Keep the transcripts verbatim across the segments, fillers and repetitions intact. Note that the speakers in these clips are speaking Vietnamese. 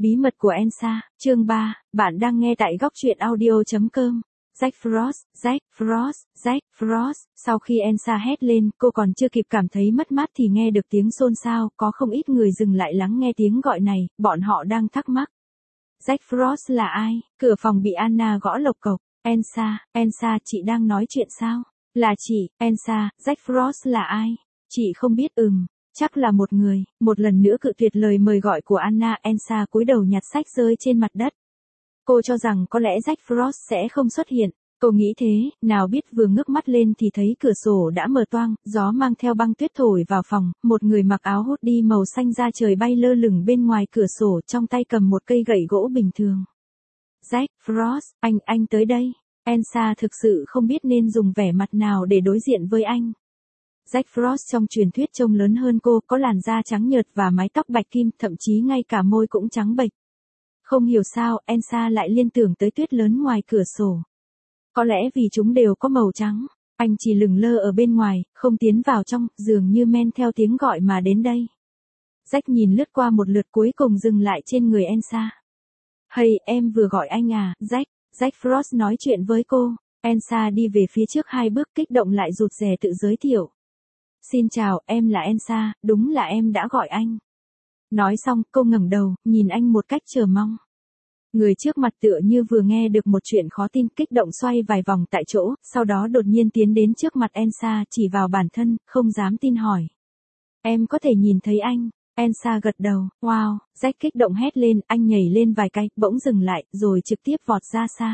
Bí mật của Elsa, chương ba, bạn đang nghe tại góc truyện audio chấm com. Jack Frost, Jack Frost, Jack Frost, sau khi Elsa hét lên, cô còn chưa kịp cảm thấy mất mát thì nghe được tiếng xôn xao, có không ít người dừng lại lắng nghe tiếng gọi này, bọn họ đang thắc mắc. Jack Frost là ai? Cửa phòng bị Anna gõ lộc cộc. Elsa, Elsa, chị đang nói chuyện sao? Là chị, Elsa, Jack Frost là ai? Chị không biết. Ừm, chắc là một người. Một lần nữa cự tuyệt lời mời gọi của Anna. Elsa cúi đầu nhặt sách rơi trên mặt đất. Cô cho rằng có lẽ Jack Frost sẽ không xuất hiện. Cô nghĩ thế, nào biết vừa ngước mắt lên thì thấy cửa sổ đã mở toang, gió mang theo băng tuyết thổi vào phòng, một người mặc áo hoodie màu xanh da trời bay lơ lửng bên ngoài cửa sổ, trong tay cầm một cây gậy gỗ bình thường. Jack Frost, anh, anh tới đây. Elsa thực sự không biết nên dùng vẻ mặt nào để đối diện với anh. Jack Frost trong truyền thuyết trông lớn hơn cô, có làn da trắng nhợt và mái tóc bạch kim, thậm chí ngay cả môi cũng trắng bệch. Không hiểu sao, Elsa lại liên tưởng tới tuyết lớn ngoài cửa sổ. Có lẽ vì chúng đều có màu trắng. Anh chỉ lửng lơ ở bên ngoài, không tiến vào trong, dường như men theo tiếng gọi mà đến đây. Jack nhìn lướt qua một lượt cuối cùng dừng lại trên người Elsa. Hey, em vừa gọi anh à, Jack. Jack Frost nói chuyện với cô. Elsa đi về phía trước hai bước, kích động lại rụt rè tự giới thiệu. Xin chào, em là Elsa, đúng là em đã gọi anh. Nói xong, cô ngẩng đầu, nhìn anh một cách chờ mong. Người trước mặt tựa như vừa nghe được một chuyện khó tin, kích động xoay vài vòng tại chỗ, sau đó đột nhiên tiến đến trước mặt Elsa, chỉ vào bản thân, không dám tin hỏi. Em có thể nhìn thấy anh. Elsa gật đầu. Wow, Jack kích động hét lên, anh nhảy lên vài cái, bỗng dừng lại, rồi trực tiếp vọt ra xa.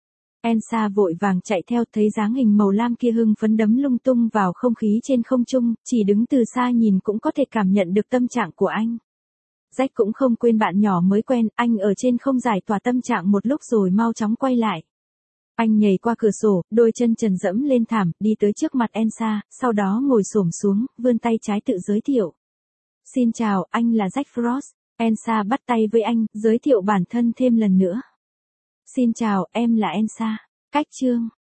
Elsa vội vàng chạy theo, thấy dáng hình màu lam kia hưng phấn đấm lung tung vào không khí trên không trung, chỉ đứng từ xa nhìn cũng có thể cảm nhận được tâm trạng của anh. Jack cũng không quên bạn nhỏ mới quen, anh ở trên không giải tỏa tâm trạng một lúc rồi mau chóng quay lại. Anh nhảy qua cửa sổ, đôi chân trần dẫm lên thảm, đi tới trước mặt Elsa, sau đó ngồi xổm xuống, vươn tay trái tự giới thiệu. Xin chào, anh là Jack Frost. Elsa bắt tay với anh, giới thiệu bản thân thêm lần nữa. Xin chào, em là Elsa. Cách chương.